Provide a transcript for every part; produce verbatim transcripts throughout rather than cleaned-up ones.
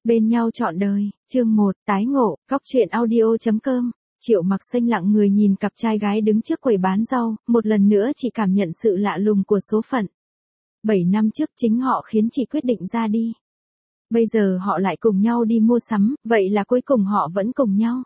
Bên nhau trọn đời, chương một, tái ngộ, góc truyện audio chấm com. Triệu Mặc Xanh lặng người nhìn cặp trai gái đứng trước quầy bán rau, một lần nữa chị cảm nhận sự lạ lùng của số phận. Bảy năm trước chính họ khiến chị quyết định ra đi. Bây giờ họ lại cùng nhau đi mua sắm, vậy là cuối cùng họ vẫn cùng nhau.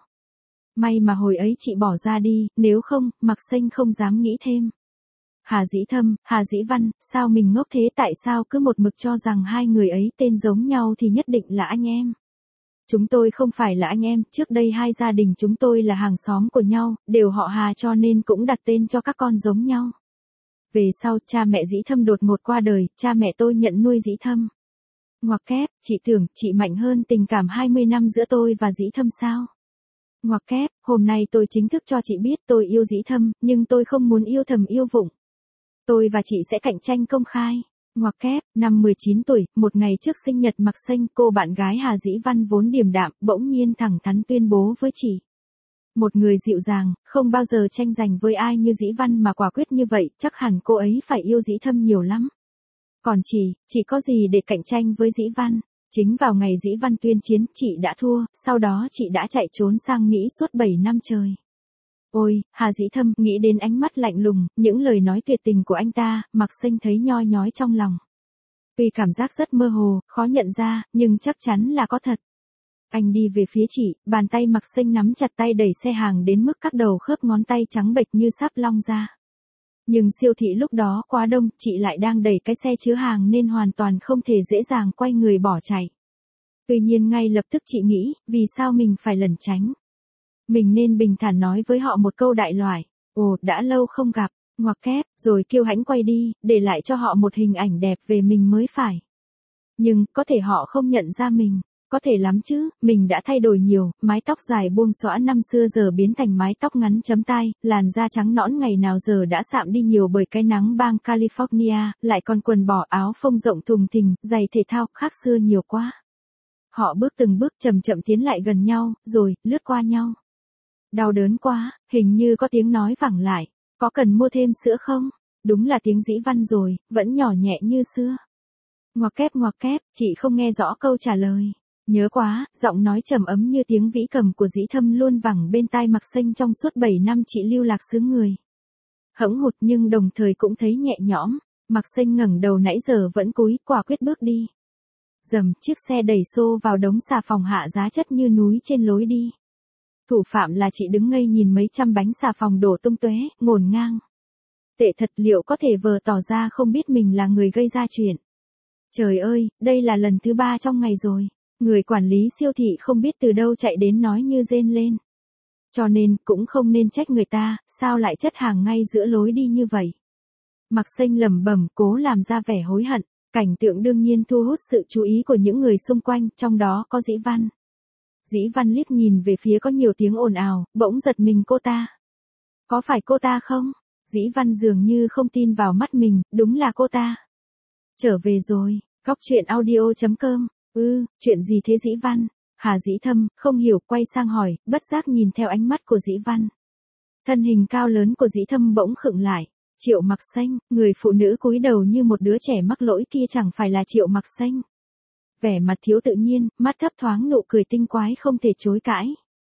May mà hồi ấy chị bỏ ra đi, nếu không, Mặc Xanh không dám nghĩ thêm. Hà Dĩ Thâm, Hà Dĩ Văn, sao mình ngốc thế, tại sao cứ một mực cho rằng hai người ấy tên giống nhau thì nhất định là anh em. Chúng tôi không phải là anh em, trước đây hai gia đình chúng tôi là hàng xóm của nhau, đều họ Hà cho nên cũng đặt tên cho các con giống nhau. Về sau, cha mẹ Dĩ Thâm đột ngột qua đời, cha mẹ tôi nhận nuôi Dĩ Thâm. Ngoặc kép, chị tưởng chị mạnh hơn tình cảm hai mươi năm giữa tôi và Dĩ Thâm sao? Ngoặc kép, hôm nay tôi chính thức cho chị biết tôi yêu Dĩ Thâm, nhưng tôi không muốn yêu thầm yêu vụng. Tôi và chị sẽ cạnh tranh công khai. Ngoặc kép, năm mười chín tuổi, một ngày trước sinh nhật Mặc Xanh, cô bạn gái Hà Dĩ Văn vốn điềm đạm, bỗng nhiên thẳng thắn tuyên bố với chị. Một người dịu dàng, không bao giờ tranh giành với ai như Dĩ Văn mà quả quyết như vậy, chắc hẳn cô ấy phải yêu Dĩ Thâm nhiều lắm. Còn chị, chị có gì để cạnh tranh với Dĩ Văn? Chính vào ngày Dĩ Văn tuyên chiến, chị đã thua, sau đó chị đã chạy trốn sang Mỹ suốt bảy năm trời. Ôi, Hà Dĩ Thâm, nghĩ đến ánh mắt lạnh lùng, những lời nói tuyệt tình của anh ta, Mặc Xanh thấy nhoi nhói trong lòng. Tuy cảm giác rất mơ hồ, khó nhận ra, nhưng chắc chắn là có thật. Anh đi về phía chị, bàn tay Mặc Xanh nắm chặt tay đẩy xe hàng đến mức các đầu khớp ngón tay trắng bệch như sắp long ra. Nhưng siêu thị lúc đó quá đông, chị lại đang đẩy cái xe chứa hàng nên hoàn toàn không thể dễ dàng quay người bỏ chạy. Tuy nhiên ngay lập tức chị nghĩ, vì sao mình phải lẩn tránh? Mình nên bình thản nói với họ một câu đại loại, ồ, đã lâu không gặp, ngoặc kép, rồi kiêu hãnh quay đi, để lại cho họ một hình ảnh đẹp về mình mới phải. Nhưng, có thể họ không nhận ra mình, có thể lắm chứ, mình đã thay đổi nhiều, mái tóc dài buông xõa năm xưa giờ biến thành mái tóc ngắn chấm tai, làn da trắng nõn ngày nào giờ đã sạm đi nhiều bởi cái nắng bang California, lại còn quần bò áo phông rộng thùng thình, giày thể thao, khác xưa nhiều quá. Họ bước từng bước chậm chậm tiến lại gần nhau, rồi, lướt qua nhau. Đau đớn quá, hình như có tiếng nói vẳng lại, có cần mua thêm sữa không? Đúng là tiếng Dĩ Văn rồi, vẫn nhỏ nhẹ như xưa. Ngoặc kép ngoặc kép, chị không nghe rõ câu trả lời. Nhớ quá, giọng nói trầm ấm như tiếng vĩ cầm của Dĩ Thâm luôn vẳng bên tai Mặc Xanh trong suốt bảy năm chị lưu lạc xứ người. Hẫng hụt nhưng đồng thời cũng thấy nhẹ nhõm, Mặc Xanh ngẩng đầu nãy giờ vẫn cúi, quả quyết bước đi. Dầm, chiếc xe đẩy xô vào đống xà phòng hạ giá chất như núi trên lối đi. Thủ phạm là chị đứng ngây nhìn mấy trăm bánh xà phòng đổ tung tóe, ngổn ngang. Tệ thật, liệu có thể vờ tỏ ra không biết mình là người gây ra chuyện. Trời ơi, đây là lần thứ ba trong ngày rồi. Người quản lý siêu thị không biết từ đâu chạy đến nói như rên lên. Cho nên, cũng không nên trách người ta, sao lại chất hàng ngay giữa lối đi như vậy. Mặc Xanh lẩm bẩm cố làm ra vẻ hối hận, cảnh tượng đương nhiên thu hút sự chú ý của những người xung quanh, trong đó có Dĩ Văn. Dĩ Văn liếc nhìn về phía có nhiều tiếng ồn ào, bỗng giật mình cô ta. Có phải cô ta không? Dĩ Văn dường như không tin vào mắt mình, đúng là cô ta. Trở về rồi, góc truyện audio chấm com. Ừ, chuyện gì thế Dĩ Văn? Hà Dĩ Thâm, không hiểu, quay sang hỏi, bất giác nhìn theo ánh mắt của Dĩ Văn. Thân hình cao lớn của Dĩ Thâm bỗng khựng lại. Triệu Mặc Xanh, người phụ nữ cúi đầu như một đứa trẻ mắc lỗi kia chẳng phải là Triệu Mặc Xanh. Vẻ mặt thiếu tự nhiên, mắt thấp thoáng nụ cười tinh quái không thể chối cãi.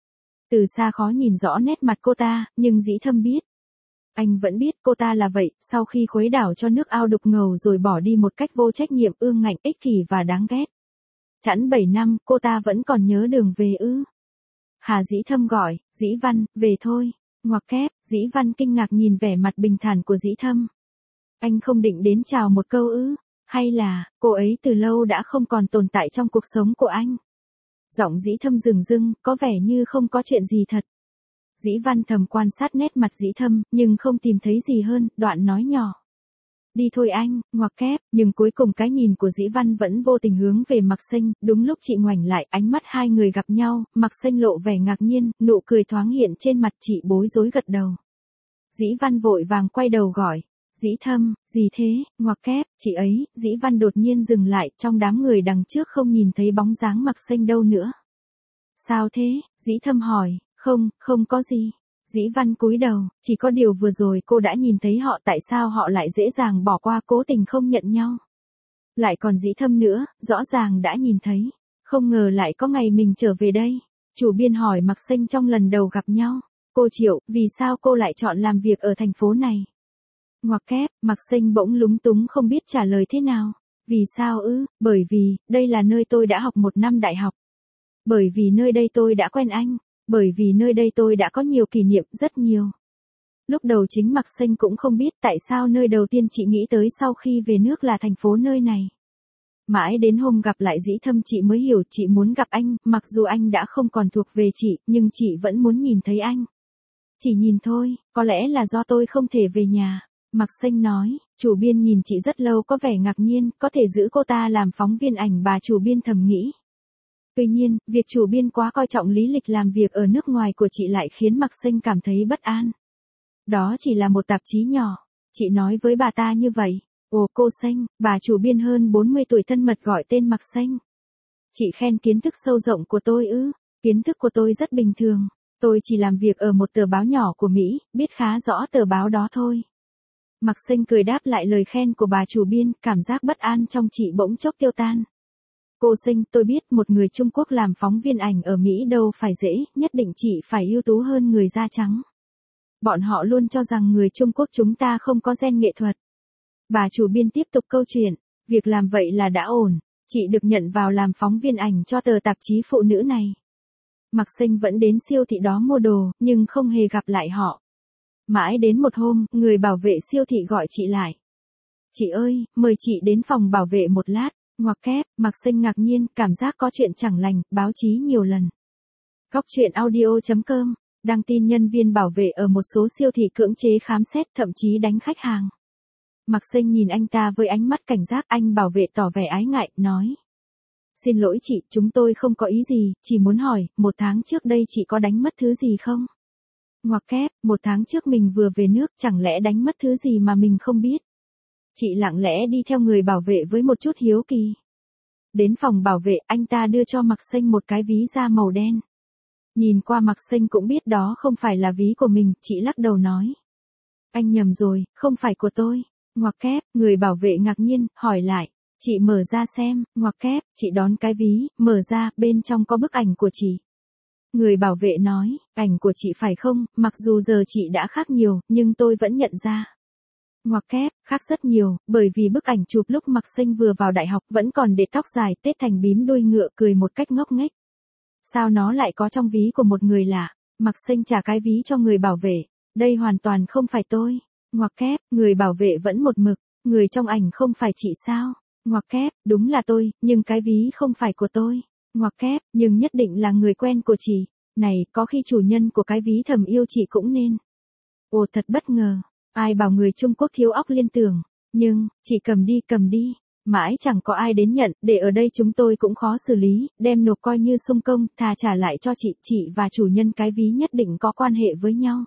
Từ xa khó nhìn rõ nét mặt cô ta, nhưng Dĩ Thâm biết. Anh vẫn biết cô ta là vậy, sau khi khuấy đảo cho nước ao đục ngầu rồi bỏ đi một cách vô trách nhiệm, ương ngạnh, ích kỷ và đáng ghét. Chẵn bảy năm, cô ta vẫn còn nhớ đường về ư? Hà Dĩ Thâm gọi, Dĩ Văn, về thôi. Ngoặc kép, Dĩ Văn kinh ngạc nhìn vẻ mặt bình thản của Dĩ Thâm. Anh không định đến chào một câu ư? Hay là, cô ấy từ lâu đã không còn tồn tại trong cuộc sống của anh? Giọng Dĩ Thâm rừng rưng, có vẻ như không có chuyện gì thật. Dĩ Văn thầm quan sát nét mặt Dĩ Thâm, nhưng không tìm thấy gì hơn, đoạn nói nhỏ. Đi thôi anh, ngoặc kép, nhưng cuối cùng cái nhìn của Dĩ Văn vẫn vô tình hướng về Mặc Xanh, đúng lúc chị ngoảnh lại, ánh mắt hai người gặp nhau, Mặc Xanh lộ vẻ ngạc nhiên, nụ cười thoáng hiện trên mặt, chị bối rối gật đầu. Dĩ Văn vội vàng quay đầu gọi, Dĩ Thâm, gì thế, ngoặc kép, chị ấy, Dĩ Văn đột nhiên dừng lại, trong đám người đằng trước không nhìn thấy bóng dáng Mặc Xanh đâu nữa. Sao thế, Dĩ Thâm hỏi, không, không có gì. Dĩ Văn cúi đầu, chỉ có điều vừa rồi cô đã nhìn thấy họ, tại sao họ lại dễ dàng bỏ qua, cố tình không nhận nhau. Lại còn Dĩ Thâm nữa, rõ ràng đã nhìn thấy. Không ngờ lại có ngày mình trở về đây. Chủ biên hỏi Mạc Xanh trong lần đầu gặp nhau. Cô Triệu, vì sao cô lại chọn làm việc ở thành phố này? Ngoặc kép, Mạc Xanh bỗng lúng túng không biết trả lời thế nào. Vì sao ư? Bởi vì, đây là nơi tôi đã học một năm đại học. Bởi vì nơi đây tôi đã quen anh. Bởi vì nơi đây tôi đã có nhiều kỷ niệm, rất nhiều. Lúc đầu chính Mạc Xanh cũng không biết tại sao nơi đầu tiên chị nghĩ tới sau khi về nước là thành phố nơi này. Mãi đến hôm gặp lại Dĩ Thâm chị mới hiểu chị muốn gặp anh, mặc dù anh đã không còn thuộc về chị, nhưng chị vẫn muốn nhìn thấy anh. Chỉ nhìn thôi, có lẽ là do tôi không thể về nhà. Mạc Xanh nói, chủ biên nhìn chị rất lâu có vẻ ngạc nhiên, có thể giữ cô ta làm phóng viên ảnh bà chủ biên thầm nghĩ. Tuy nhiên, việc chủ biên quá coi trọng lý lịch làm việc ở nước ngoài của chị lại khiến Mạc Xanh cảm thấy bất an. Đó chỉ là một tạp chí nhỏ, chị nói với bà ta như vậy. Ồ cô Xanh, bà chủ biên hơn bốn mươi tuổi thân mật gọi tên Mạc Xanh. Chị khen kiến thức sâu rộng của tôi ư? Kiến thức của tôi rất bình thường. Tôi chỉ làm việc ở một tờ báo nhỏ của Mỹ, biết khá rõ tờ báo đó thôi. Mạc Xanh cười đáp lại lời khen của bà chủ biên, cảm giác bất an trong chị bỗng chốc tiêu tan. Cô Xanh, tôi biết một người Trung Quốc làm phóng viên ảnh ở Mỹ đâu phải dễ, nhất định chị phải ưu tú hơn người da trắng. Bọn họ luôn cho rằng người Trung Quốc chúng ta không có gen nghệ thuật. Bà chủ biên tiếp tục câu chuyện, việc làm vậy là đã ổn, chị được nhận vào làm phóng viên ảnh cho tờ tạp chí phụ nữ này. Mạc Xanh vẫn đến siêu thị đó mua đồ, nhưng không hề gặp lại họ. Mãi đến một hôm, người bảo vệ siêu thị gọi chị lại. Chị ơi, mời chị đến phòng bảo vệ một lát. Ngoặc kép, Mạc Xanh ngạc nhiên, cảm giác có chuyện chẳng lành, báo chí nhiều lần. Góc truyện audio chấm com, đăng tin nhân viên bảo vệ ở một số siêu thị cưỡng chế khám xét, thậm chí đánh khách hàng. Mạc Xanh nhìn anh ta với ánh mắt cảnh giác, anh bảo vệ tỏ vẻ ái ngại, nói. Xin lỗi chị, chúng tôi không có ý gì, chỉ muốn hỏi, một tháng trước đây chị có đánh mất thứ gì không? Ngoặc kép, một tháng trước mình vừa về nước, chẳng lẽ đánh mất thứ gì mà mình không biết? Chị lặng lẽ đi theo người bảo vệ với một chút hiếu kỳ. Đến phòng bảo vệ, anh ta đưa cho Mạc Xanh một cái ví da màu đen. Nhìn qua Mạc Xanh cũng biết đó không phải là ví của mình, chị lắc đầu nói. Anh nhầm rồi, không phải của tôi. Ngoặc kép, người bảo vệ ngạc nhiên, hỏi lại. Chị mở ra xem, ngoặc kép, chị đón cái ví, mở ra, bên trong có bức ảnh của chị. Người bảo vệ nói, ảnh của chị phải không, mặc dù giờ chị đã khác nhiều, nhưng tôi vẫn nhận ra. Ngoặc kép, khác rất nhiều, bởi vì bức ảnh chụp lúc Mạc Xanh vừa vào đại học vẫn còn để tóc dài, tết thành bím đuôi ngựa, cười một cách ngốc nghếch. Sao nó lại có trong ví của một người lạ? Mạc Xanh trả cái ví cho người bảo vệ. Đây hoàn toàn không phải tôi. Ngoặc kép, người bảo vệ vẫn một mực. Người trong ảnh không phải chị sao? Ngoặc kép, đúng là tôi, nhưng cái ví không phải của tôi. Ngoặc kép, nhưng nhất định là người quen của chị. Này, có khi chủ nhân của cái ví thầm yêu chị cũng nên. Ồ thật bất ngờ. Ai bảo người Trung Quốc thiếu óc liên tưởng. Nhưng, chị cầm đi cầm đi. Mãi chẳng có ai đến nhận, để ở đây chúng tôi cũng khó xử lý, đem nộp coi như xung công, thà trả lại cho chị, chị và chủ nhân cái ví nhất định có quan hệ với nhau.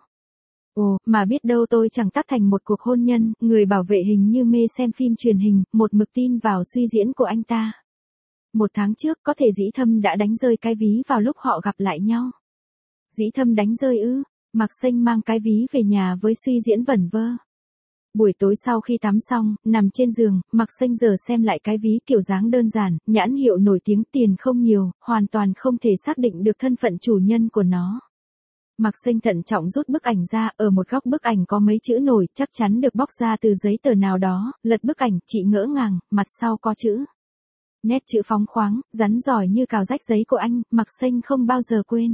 Ồ, mà biết đâu tôi chẳng tác thành một cuộc hôn nhân, người bảo vệ hình như mê xem phim truyền hình, một mực tin vào suy diễn của anh ta. Một tháng trước, có thể Dĩ Thâm đã đánh rơi cái ví vào lúc họ gặp lại nhau. Dĩ Thâm đánh rơi ư? Mạc Xanh mang cái ví về nhà với suy diễn vẩn vơ. Buổi tối sau khi tắm xong, nằm trên giường, Mạc Xanh giờ xem lại cái ví, kiểu dáng đơn giản, nhãn hiệu nổi tiếng, tiền không nhiều, hoàn toàn không thể xác định được thân phận chủ nhân của nó. Mạc Xanh thận trọng rút bức ảnh ra, ở một góc bức ảnh có mấy chữ nổi, chắc chắn được bóc ra từ giấy tờ nào đó, lật bức ảnh, chị ngỡ ngàng, mặt sau có chữ. Nét chữ phóng khoáng, rắn giỏi như cào rách giấy của anh, Mạc Xanh không bao giờ quên.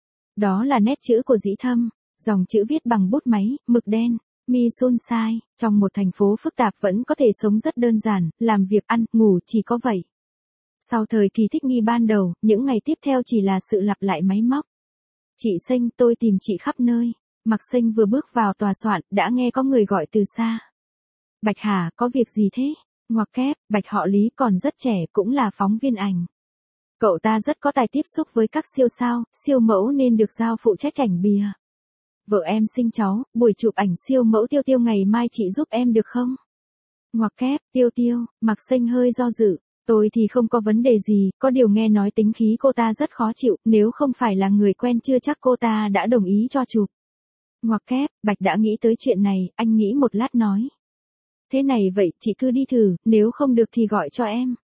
Đó là nét chữ của Dĩ Thâm, dòng chữ viết bằng bút máy, mực đen. Mi Sun Sai, trong một thành phố phức tạp vẫn có thể sống rất đơn giản, làm việc ăn, ngủ chỉ có vậy. Sau thời kỳ thích nghi ban đầu, những ngày tiếp theo chỉ là sự lặp lại máy móc. Chị Xanh, tôi tìm chị khắp nơi. Mạc Xanh vừa bước vào tòa soạn, đã nghe có người gọi từ xa. Bạch Hà, có việc gì thế? Ngoặc kép, Bạch họ Lý còn rất trẻ, cũng là phóng viên ảnh. Cậu ta rất có tài tiếp xúc với các siêu sao, siêu mẫu nên được giao phụ trách ảnh bìa. Vợ em sinh cháu, buổi chụp ảnh siêu mẫu Tiêu Tiêu ngày mai chị giúp em được không? Ngoặc kép, Tiêu Tiêu, Mạc Xanh hơi do dự. Tôi thì không có vấn đề gì, có điều nghe nói tính khí cô ta rất khó chịu, nếu không phải là người quen chưa chắc cô ta đã đồng ý cho chụp. Ngoặc kép, Bạch đã nghĩ tới chuyện này, anh nghĩ một lát nói. Thế này vậy, chị cứ đi thử, nếu không được thì gọi cho em.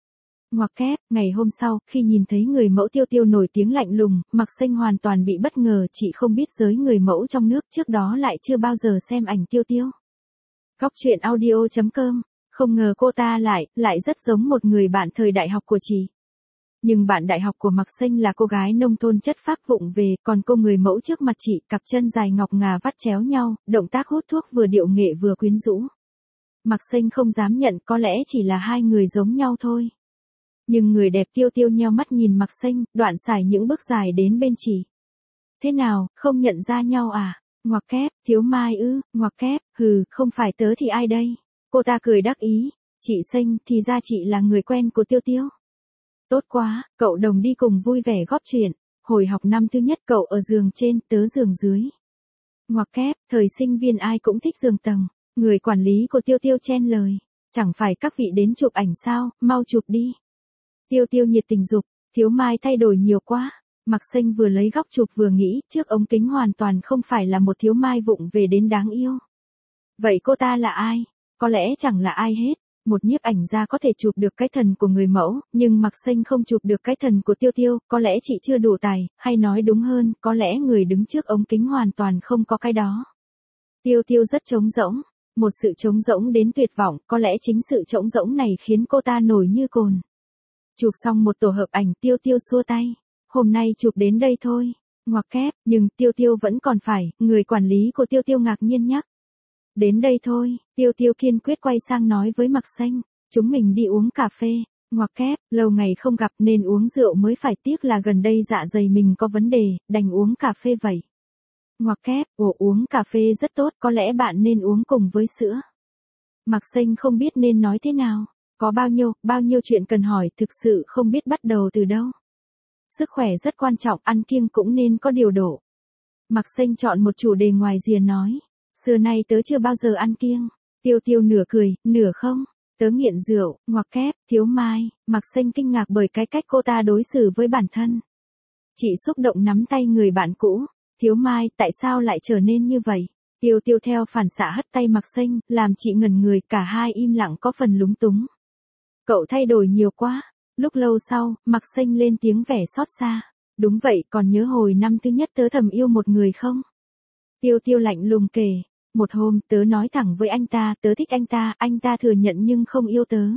Ngoặc kép, ngày hôm sau, khi nhìn thấy người mẫu Tiêu Tiêu nổi tiếng lạnh lùng, Mạc Xanh hoàn toàn bị bất ngờ, chị không biết giới người mẫu trong nước trước đó lại chưa bao giờ xem ảnh Tiêu Tiêu. Góc truyện audio chấm com, không ngờ cô ta lại, lại rất giống một người bạn thời đại học của chị. Nhưng bạn đại học của Mạc Xanh là cô gái nông thôn chất phác vụng về, còn cô người mẫu trước mặt chị, cặp chân dài ngọc ngà vắt chéo nhau, động tác hút thuốc vừa điệu nghệ vừa quyến rũ. Mạc Xanh không dám nhận, có lẽ chỉ là hai người giống nhau thôi. Nhưng người đẹp Tiêu Tiêu nheo mắt nhìn Mạc Xanh, đoạn xài những bước dài đến bên chị. Thế nào, không nhận ra nhau à? Ngoặc kép, Thiếu Mai ư, ngoặc kép, hừ, không phải tớ thì ai đây? Cô ta cười đắc ý, chị Xanh, thì ra chị là người quen của Tiêu Tiêu. Tốt quá, cậu đồng đi cùng vui vẻ góp chuyện. Hồi học năm thứ nhất cậu ở giường trên, tớ giường dưới. Ngoặc kép, thời sinh viên ai cũng thích giường tầng. Người quản lý của Tiêu Tiêu chen lời. Chẳng phải các vị đến chụp ảnh sao, mau chụp đi. Tiêu Tiêu nhiệt tình dục, Thiếu Mai thay đổi nhiều quá. Mạc Xanh vừa lấy góc chụp vừa nghĩ, trước ống kính hoàn toàn không phải là một Thiếu Mai vụng về đến đáng yêu. Vậy cô ta là ai? Có lẽ chẳng là ai hết. Một nhiếp ảnh gia có thể chụp được cái thần của người mẫu, nhưng Mạc Xanh không chụp được cái thần của Tiêu Tiêu, có lẽ chị chưa đủ tài, hay nói đúng hơn, có lẽ người đứng trước ống kính hoàn toàn không có cái đó. Tiêu Tiêu rất trống rỗng, một sự trống rỗng đến tuyệt vọng, có lẽ chính sự trống rỗng này khiến cô ta nổi như cồn. Chụp xong một tổ hợp ảnh, Tiêu Tiêu xua tay. Hôm nay chụp đến đây thôi. Ngoặc kép, nhưng Tiêu Tiêu vẫn còn phải, người quản lý của Tiêu Tiêu ngạc nhiên nhắc. Đến đây thôi, Tiêu Tiêu kiên quyết quay sang nói với Mạc Xanh, chúng mình đi uống cà phê. Ngoặc kép, lâu ngày không gặp nên uống rượu mới phải, tiếc là gần đây dạ dày mình có vấn đề, đành uống cà phê vậy. Ngoặc kép, ồ, uống cà phê rất tốt, có lẽ bạn nên uống cùng với sữa. Mạc Xanh không biết nên nói thế nào. Có bao nhiêu, bao nhiêu chuyện cần hỏi, thực sự không biết bắt đầu từ đâu. Sức khỏe rất quan trọng, ăn kiêng cũng nên có điều độ. Mạc Xanh chọn một chủ đề ngoài rìa nói. Xưa nay tớ chưa bao giờ ăn kiêng. Tiêu Tiêu nửa cười, nửa không. Tớ nghiện rượu, ngoặc kép, Thiếu Mai. Mạc Xanh kinh ngạc bởi cái cách cô ta đối xử với bản thân. Chị xúc động nắm tay người bạn cũ. Thiếu Mai, tại sao lại trở nên như vậy? Tiêu Tiêu theo phản xạ hất tay Mạc Xanh, làm chị ngẩn người, cả hai im lặng có phần lúng túng. Cậu thay đổi nhiều quá. Lúc lâu sau, Mạc Xanh lên tiếng vẻ xót xa. Đúng vậy, còn nhớ hồi năm thứ nhất tớ thầm yêu một người không? Tiêu Tiêu lạnh lùng kể. Một hôm, tớ nói thẳng với anh ta, tớ thích anh ta, anh ta thừa nhận nhưng không yêu tớ.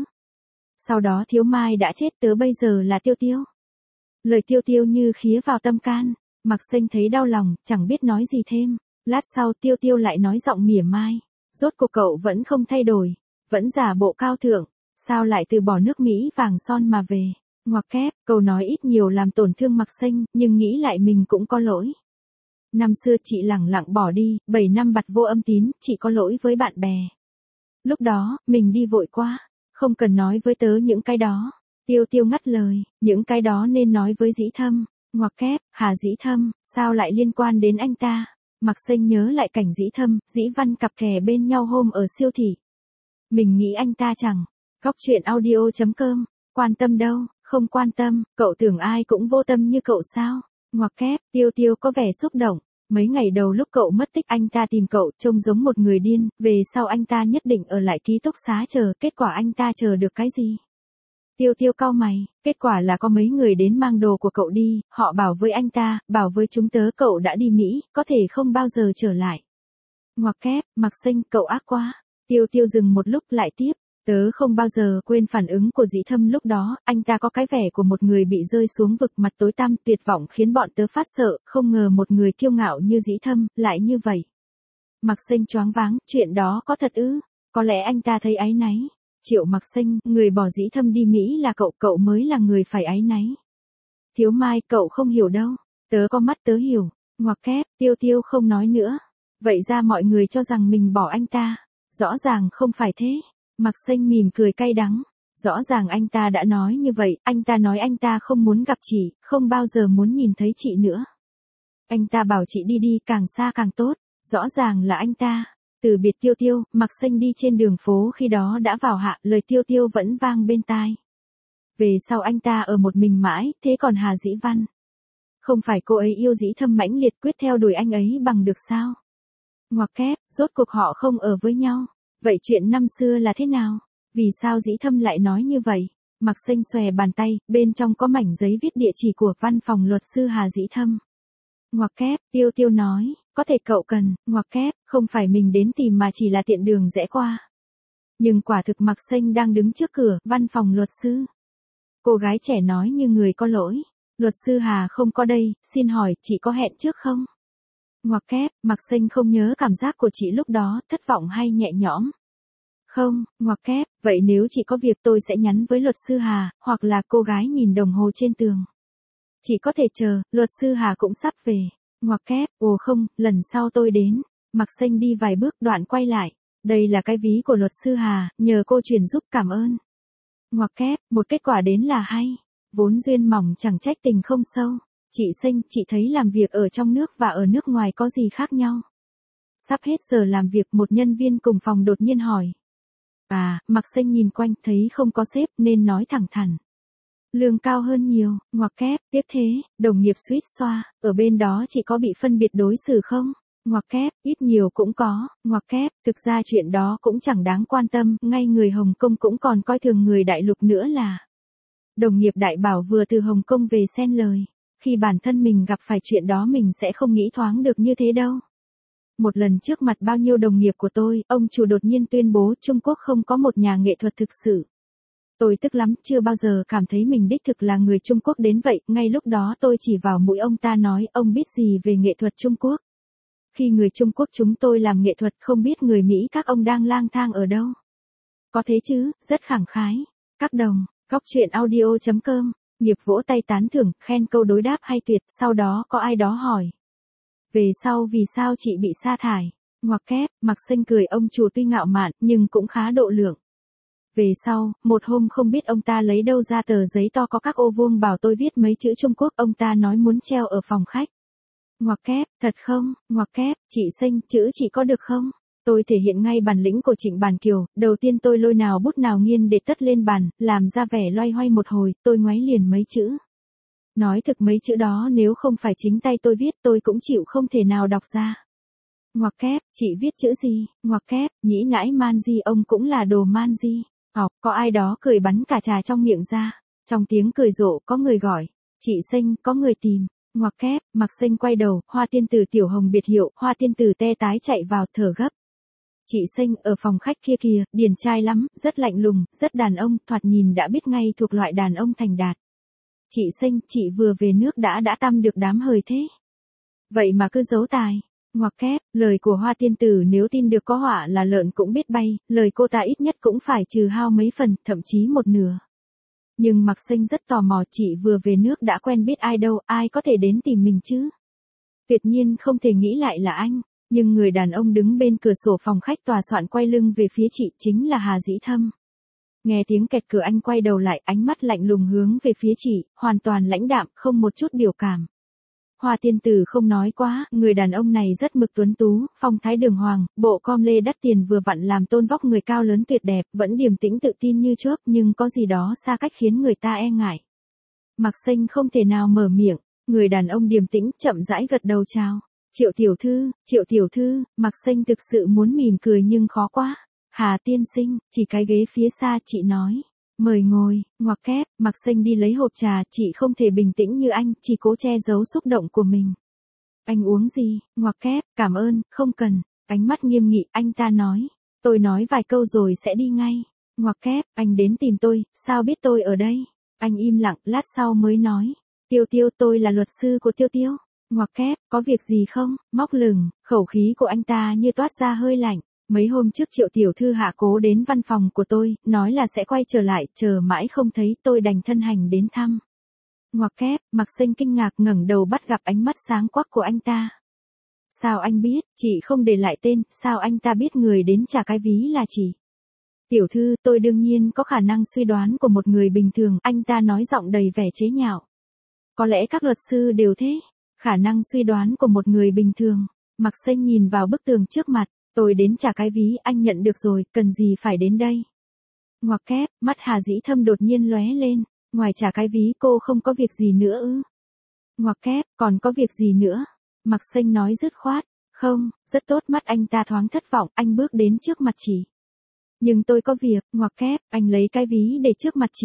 Sau đó Thiếu Mai đã chết, tớ bây giờ là Tiêu Tiêu. Lời Tiêu Tiêu như khía vào tâm can. Mạc Xanh thấy đau lòng, chẳng biết nói gì thêm. Lát sau Tiêu Tiêu lại nói giọng mỉa mai. Rốt cuộc cậu vẫn không thay đổi. Vẫn giả bộ cao thượng. Sao lại từ bỏ nước Mỹ vàng son mà về? Ngoặc kép, câu nói ít nhiều làm tổn thương Mạc Xanh, nhưng nghĩ lại mình cũng có lỗi. Năm xưa chị lẳng lặng bỏ đi, bảy năm bặt vô âm tín, chị có lỗi với bạn bè. Lúc đó, mình đi vội quá, không cần nói với tớ những cái đó. Tiêu Tiêu ngắt lời, những cái đó nên nói với Dĩ Thâm. Ngoặc kép, Hà Dĩ Thâm, sao lại liên quan đến anh ta? Mạc Xanh nhớ lại cảnh Dĩ Thâm, Dĩ Văn cặp kè bên nhau hôm ở siêu thị. Mình nghĩ anh ta chẳng. Góc truyện audio chấm com, quan tâm đâu, không quan tâm, cậu tưởng ai cũng vô tâm như cậu sao? Ngoặc kép, Tiêu Tiêu có vẻ xúc động. Mấy ngày đầu lúc cậu mất tích anh ta tìm cậu trông giống một người điên, về sau anh ta nhất định ở lại ký túc xá chờ, kết quả anh ta chờ được cái gì? Tiêu Tiêu cau mày, kết quả là có mấy người đến mang đồ của cậu đi, họ bảo với anh ta, bảo với chúng tớ cậu đã đi Mỹ, có thể không bao giờ trở lại. Ngoặc kép, Mạc Xanh, cậu ác quá. Tiêu Tiêu dừng một lúc lại tiếp. Tớ không bao giờ quên phản ứng của Dĩ Thâm lúc đó, anh ta có cái vẻ của một người bị rơi xuống vực, mặt tối tăm tuyệt vọng khiến bọn tớ phát sợ, không ngờ một người kiêu ngạo như Dĩ Thâm, lại như vậy. Mạc Xanh choáng váng, chuyện đó có thật ư? Có lẽ anh ta thấy áy náy. Triệu Mạc Xanh, người bỏ Dĩ Thâm đi Mỹ là cậu, cậu mới là người phải áy náy. Thiếu Mai, cậu không hiểu đâu. Tớ có mắt tớ hiểu. Ngoặc kép, Tiêu Tiêu không nói nữa. Vậy ra mọi người cho rằng mình bỏ anh ta. Rõ ràng không phải thế. Mạc Xanh mỉm cười cay đắng. Rõ ràng anh ta đã nói như vậy, anh ta nói anh ta không muốn gặp chị, không bao giờ muốn nhìn thấy chị nữa. Anh ta bảo chị đi đi càng xa càng tốt, rõ ràng là anh ta. Từ biệt Tiêu Tiêu, Mạc Xanh đi trên đường phố khi đó đã vào hạ, lời Tiêu Tiêu vẫn vang bên tai. Về sau anh ta ở một mình mãi, thế còn Hà Dĩ Văn? Không phải cô ấy yêu Dĩ Thâm mãnh liệt quyết theo đuổi anh ấy bằng được sao? Ngoặc kép, rốt cuộc họ không ở với nhau. Vậy chuyện năm xưa là thế nào? Vì sao Dĩ Thâm lại nói như vậy? Mạc Xanh xòe bàn tay, bên trong có mảnh giấy viết địa chỉ của văn phòng luật sư Hà Dĩ Thâm. Ngoặc kép, Tiêu Tiêu nói, có thể cậu cần, ngoặc kép, không phải mình đến tìm mà chỉ là tiện đường rẽ qua. Nhưng quả thực Mạc Xanh đang đứng trước cửa, văn phòng luật sư. Cô gái trẻ nói như người có lỗi. Luật sư Hà không có đây, xin hỏi, chị có hẹn trước không? Ngoặc kép, Mạc Xanh không nhớ cảm giác của chị lúc đó, thất vọng hay nhẹ nhõm. Không, ngoặc kép, vậy nếu chị có việc tôi sẽ nhắn với luật sư Hà, hoặc là cô gái nhìn đồng hồ trên tường. Chị có thể chờ, luật sư Hà cũng sắp về. Ngoặc kép, ồ không, lần sau tôi đến. Mạc Xanh đi vài bước đoạn quay lại. Đây là cái ví của luật sư Hà, nhờ cô truyền giúp cảm ơn. Ngoặc kép, một kết quả đến là hay. Vốn duyên mỏng chẳng trách tình không sâu. Chị Xanh, chị thấy làm việc ở trong nước và ở nước ngoài có gì khác nhau? Sắp hết giờ làm việc, một nhân viên cùng phòng đột nhiên hỏi. À, Mạc Xanh nhìn quanh thấy không có sếp nên nói thẳng thắn. Lương cao hơn nhiều, ngoặc kép, tiếc thế, đồng nghiệp suýt xoa, ở bên đó chị có bị phân biệt đối xử không? Ngoặc kép, ít nhiều cũng có, ngoặc kép, thực ra chuyện đó cũng chẳng đáng quan tâm, ngay người Hồng Kông cũng còn coi thường người đại lục nữa là. Đồng nghiệp đại bảo vừa từ Hồng Kông về xen lời, khi bản thân mình gặp phải chuyện đó mình sẽ không nghĩ thoáng được như thế đâu. Một lần trước mặt bao nhiêu đồng nghiệp của tôi, ông chủ đột nhiên tuyên bố Trung Quốc không có một nhà nghệ thuật thực sự. Tôi tức lắm, chưa bao giờ cảm thấy mình đích thực là người Trung Quốc đến vậy, ngay lúc đó tôi chỉ vào mũi ông ta nói, ông biết gì về nghệ thuật Trung Quốc. Khi người Trung Quốc chúng tôi làm nghệ thuật không biết người Mỹ các ông đang lang thang ở đâu. Có thế chứ, rất khẳng khái. Các đồng, góc truyện audio chấm com, nghiệp vỗ tay tán thưởng, khen câu đối đáp hay tuyệt, sau đó có ai đó hỏi. Về sau vì sao chị bị sa thải? Ngoặc kép, Mạc Xanh cười, ông chủ tuy ngạo mạn nhưng cũng khá độ lượng. Về sau, một hôm không biết ông ta lấy đâu ra tờ giấy to có các ô vuông bảo tôi viết mấy chữ Trung Quốc, ông ta nói muốn treo ở phòng khách. Ngoặc kép, thật không? Ngoặc kép, chị Xanh, chữ chị có được không? Tôi thể hiện ngay bản lĩnh của Trịnh Bàn Kiều, đầu tiên tôi lôi nào bút nào nghiên để tất lên bàn, làm ra vẻ loay hoay một hồi, tôi ngoáy liền mấy chữ. Nói thực mấy chữ đó nếu không phải chính tay tôi viết tôi cũng chịu không thể nào đọc ra. Ngoặc kép, chị viết chữ gì? Ngoặc kép, nhĩ nãi man di, ông cũng là đồ man di. Học, có ai đó cười bắn cả trà trong miệng ra. Trong tiếng cười rộ có người gọi. Chị Xanh, có người tìm. Ngoặc kép, Mạc Xanh quay đầu, Hoa Tiên Tử tiểu hồng biệt hiệu, Hoa Tiên Tử te tái chạy vào thở gấp. Chị Xanh ở phòng khách kia kìa, điển trai lắm, rất lạnh lùng, rất đàn ông, thoạt nhìn đã biết ngay thuộc loại đàn ông thành đạt. Chị Xanh, chị vừa về nước đã đã tăm được đám hời thế. Vậy mà cứ giấu tài. Ngoặc kép, lời của Hoa Tiên Tử nếu tin được có họa là lợn cũng biết bay, lời cô ta ít nhất cũng phải trừ hao mấy phần, thậm chí một nửa. Nhưng Mạc Xanh rất tò mò, chị vừa về nước đã quen biết ai đâu, ai có thể đến tìm mình chứ? Tuyệt nhiên không thể nghĩ lại là anh, nhưng người đàn ông đứng bên cửa sổ phòng khách tòa soạn quay lưng về phía chị chính là Hà Dĩ Thâm. Nghe tiếng kẹt cửa anh quay đầu lại, ánh mắt lạnh lùng hướng về phía chị, hoàn toàn lãnh đạm, không một chút biểu cảm. Hoa Tiên Tử không nói quá, người đàn ông này rất mực tuấn tú, phong thái đường hoàng, bộ com lê đắt tiền vừa vặn làm tôn vóc người cao lớn tuyệt đẹp, vẫn điềm tĩnh tự tin như chớp nhưng có gì đó xa cách khiến người ta e ngại. Mạc Xanh không thể nào mở miệng, người đàn ông điềm tĩnh chậm rãi gật đầu chào. Triệu tiểu thư, Triệu tiểu thư, Mạc Xanh thực sự muốn mỉm cười nhưng khó quá. Hà tiên sinh, chỉ cái ghế phía xa chị nói. Mời ngồi, ngoặc kép, Mạc Xanh đi lấy hộp trà, chị không thể bình tĩnh như anh, chỉ cố che giấu xúc động của mình. Anh uống gì, ngoặc kép, cảm ơn, không cần, ánh mắt nghiêm nghị, anh ta nói. Tôi nói vài câu rồi sẽ đi ngay. Ngoặc kép, anh đến tìm tôi, sao biết tôi ở đây? Anh im lặng, lát sau mới nói. Tiêu Tiêu, tôi là luật sư của Tiêu Tiêu. Ngoặc kép, có việc gì không? Móc lửng, khẩu khí của anh ta như toát ra hơi lạnh. Mấy hôm trước Triệu tiểu thư hạ cố đến văn phòng của tôi, nói là sẽ quay trở lại, chờ mãi không thấy, tôi đành thân hành đến thăm. Ngoặc kép, Mạc Xanh kinh ngạc ngẩng đầu bắt gặp ánh mắt sáng quắc của anh ta. Sao anh biết, chị không để lại tên, sao anh ta biết người đến trả cái ví là chị? Tiểu thư, tôi đương nhiên có khả năng suy đoán của một người bình thường, anh ta nói giọng đầy vẻ chế nhạo. Có lẽ các luật sư đều thế, khả năng suy đoán của một người bình thường. Mạc Xanh nhìn vào bức tường trước mặt. Tôi đến trả cái ví, anh nhận được rồi, cần gì phải đến đây? Ngoặc kép, mắt Hà Dĩ Thâm đột nhiên lóe lên, ngoài trả cái ví cô không có việc gì nữa ư? Ngoặc kép, còn có việc gì nữa? Mạc Xanh nói dứt khoát, không, rất tốt, mắt anh ta thoáng thất vọng, anh bước đến trước mặt chị. Nhưng tôi có việc, ngoặc kép, anh lấy cái ví để trước mặt chị.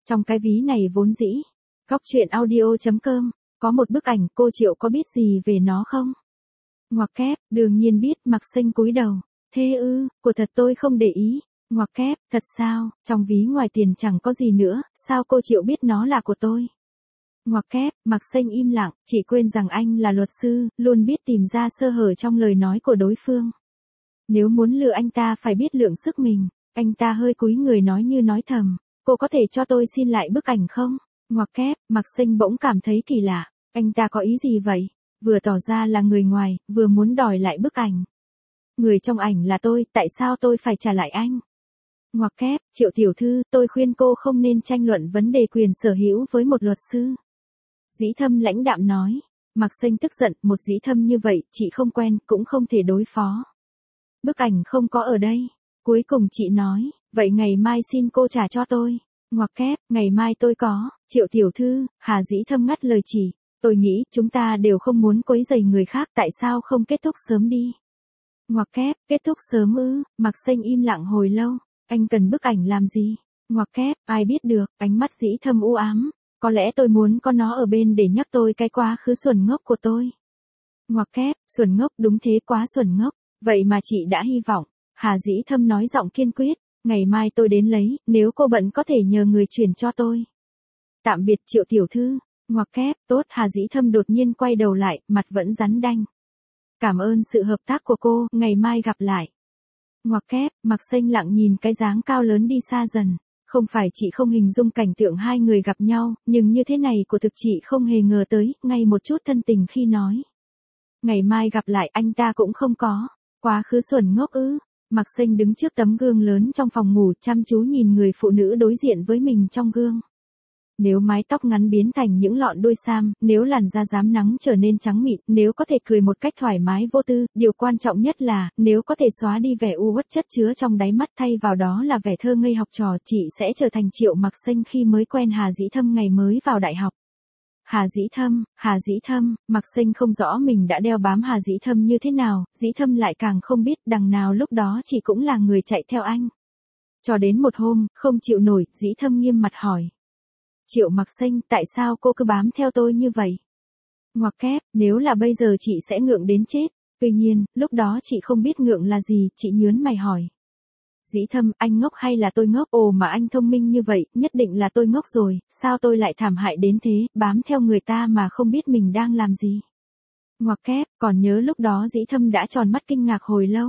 Trong cái ví này vốn dĩ. Góc truyện audio chấm com, có một bức ảnh, cô Triệu có biết gì về nó không? Ngoặc kép, đương nhiên biết, Mạc Xanh cúi đầu. Thế ư, của thật tôi không để ý. Ngoặc kép, thật sao, trong ví ngoài tiền chẳng có gì nữa, sao cô Triệu biết nó là của tôi? Ngoặc kép, Mạc Xanh im lặng, chỉ quên rằng anh là luật sư, luôn biết tìm ra sơ hở trong lời nói của đối phương. Nếu muốn lừa anh ta phải biết lượng sức mình, anh ta hơi cúi người nói như nói thầm, cô có thể cho tôi xin lại bức ảnh không? Ngoặc kép, Mạc Xanh bỗng cảm thấy kỳ lạ, anh ta có ý gì vậy? Vừa tỏ ra là người ngoài, vừa muốn đòi lại bức ảnh. Người trong ảnh là tôi, tại sao tôi phải trả lại anh? Ngoặc kép, Triệu tiểu thư, tôi khuyên cô không nên tranh luận vấn đề quyền sở hữu với một luật sư. Dĩ Thâm lãnh đạm nói. Mạc Xanh tức giận, một Dĩ Thâm như vậy, chị không quen, cũng không thể đối phó. Bức ảnh không có ở đây. Cuối cùng chị nói, vậy ngày mai xin cô trả cho tôi. Ngoặc kép, ngày mai tôi có. Triệu tiểu thư, Hà Dĩ Thâm ngắt lời chỉ. Tôi nghĩ, chúng ta đều không muốn quấy rầy người khác, tại sao không kết thúc sớm đi? Ngoặc kép, kết thúc sớm ư? Mạc Xanh im lặng hồi lâu. Anh cần bức ảnh làm gì? Ngoặc kép, ai biết được, ánh mắt Dĩ Thâm u ám. Có lẽ tôi muốn có nó ở bên để nhắc tôi cái quá khứ xuẩn ngốc của tôi. Ngoặc kép, xuẩn ngốc, đúng thế, quá xuẩn ngốc. Vậy mà chị đã hy vọng. Hà Dĩ Thâm nói giọng kiên quyết. Ngày mai tôi đến lấy, nếu cô bận có thể nhờ người chuyển cho tôi. Tạm biệt Triệu tiểu thư. Ngoặc kép, tốt. Hà Dĩ Thâm đột nhiên quay đầu lại, mặt vẫn rắn đanh. Cảm ơn sự hợp tác của cô, ngày mai gặp lại. Ngoặc kép, Mạc Xanh lặng nhìn cái dáng cao lớn đi xa dần. Không phải chị không hình dung cảnh tượng hai người gặp nhau, nhưng như thế này của thực chị không hề ngờ tới, ngay một chút thân tình khi nói. Ngày mai gặp lại anh ta cũng không có. Quá khứ xuẩn ngốc ư. Mạc Xanh đứng trước tấm gương lớn trong phòng ngủ chăm chú nhìn người phụ nữ đối diện với mình trong gương. Nếu mái tóc ngắn biến thành những lọn đuôi sam, nếu làn da rám nắng trở nên trắng mịn, nếu có thể cười một cách thoải mái vô tư, điều quan trọng nhất là, nếu có thể xóa đi vẻ u uất chất chứa trong đáy mắt thay vào đó là vẻ thơ ngây học trò, chị sẽ trở thành Triệu Mạc Xanh khi mới quen Hà Dĩ Thâm ngày mới vào đại học. Hà Dĩ Thâm, Hà Dĩ Thâm, Mạc Xanh không rõ mình đã đeo bám Hà Dĩ Thâm như thế nào, Dĩ Thâm lại càng không biết đằng nào lúc đó chị cũng là người chạy theo anh. Cho đến một hôm, không chịu nổi, Dĩ Thâm nghiêm mặt hỏi. Triệu Mạc Xanh, tại sao cô cứ bám theo tôi như vậy? Ngoặc kép, nếu là bây giờ chị sẽ ngượng đến chết. Tuy nhiên, lúc đó chị không biết ngượng là gì, chị nhớn mày hỏi. Dĩ Thâm, anh ngốc hay là tôi ngốc? Ồ mà anh thông minh như vậy, nhất định là tôi ngốc rồi, sao tôi lại thảm hại đến thế, bám theo người ta mà không biết mình đang làm gì? Ngoặc kép, còn nhớ lúc đó Dĩ Thâm đã tròn mắt kinh ngạc hồi lâu.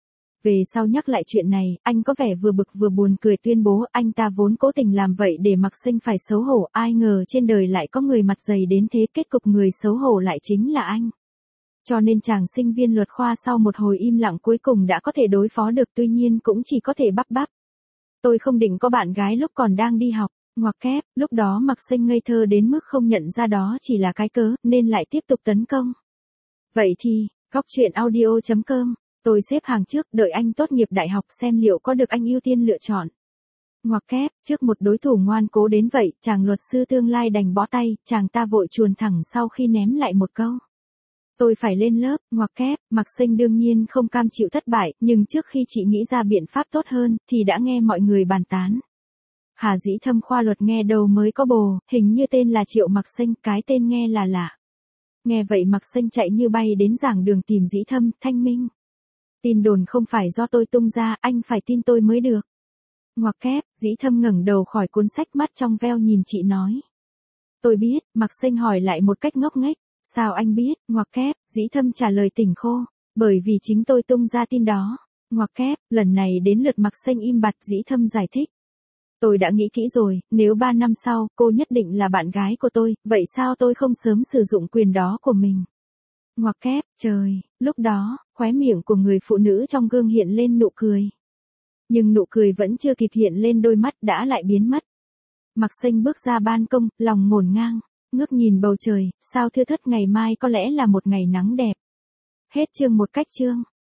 Về sau nhắc lại chuyện này, anh có vẻ vừa bực vừa buồn cười tuyên bố anh ta vốn cố tình làm vậy để Mạc Xanh phải xấu hổ, ai ngờ trên đời lại có người mặt dày đến thế, kết cục người xấu hổ lại chính là anh. Cho nên chàng sinh viên luật khoa sau một hồi im lặng cuối cùng đã có thể đối phó được, tuy nhiên cũng chỉ có thể bắp bắp. Tôi không định có bạn gái lúc còn đang đi học. Ngoặc kép, lúc đó Mạc Xanh ngây thơ đến mức không nhận ra đó chỉ là cái cớ, nên lại tiếp tục tấn công. Vậy thì, góc truyện audio chấm com. Tôi xếp hàng trước, đợi anh tốt nghiệp đại học xem liệu có được anh ưu tiên lựa chọn. Ngoặc kép, trước một đối thủ ngoan cố đến vậy, chàng luật sư tương lai đành bó tay, chàng ta vội chuồn thẳng sau khi ném lại một câu. Tôi phải lên lớp. Ngoặc kép, Mạc Xanh đương nhiên không cam chịu thất bại, nhưng trước khi chị nghĩ ra biện pháp tốt hơn, thì đã nghe mọi người bàn tán. Hà Dĩ Thâm khoa luật nghe đầu mới có bồ, hình như tên là Triệu Mạc Xanh, cái tên nghe là lạ. Nghe vậy Mạc Xanh chạy như bay đến giảng đường tìm Dĩ Thâm, thanh minh. Tin đồn không phải do tôi tung ra, anh phải tin tôi mới được. Ngoặc kép, Dĩ Thâm ngẩng đầu khỏi cuốn sách, mắt trong veo nhìn chị nói. Tôi biết. Mạc Xanh hỏi lại một cách ngốc nghếch. Sao anh biết? Ngoặc kép, Dĩ Thâm trả lời tỉnh khô. Bởi vì chính tôi tung ra tin đó. Ngoặc kép, lần này đến lượt Mạc Xanh im bặt, Dĩ Thâm giải thích. Tôi đã nghĩ kỹ rồi, nếu ba năm sau, cô nhất định là bạn gái của tôi, vậy sao tôi không sớm sử dụng quyền đó của mình? Ngoặc kép, trời, lúc đó, khóe miệng của người phụ nữ trong gương hiện lên nụ cười. Nhưng nụ cười vẫn chưa kịp hiện lên đôi mắt đã lại biến mất. Mạc Xanh bước ra ban công, lòng ngổn ngang, ngước nhìn bầu trời, sao thưa thất ngày mai có lẽ là một ngày nắng đẹp. Hết chương một cách chương.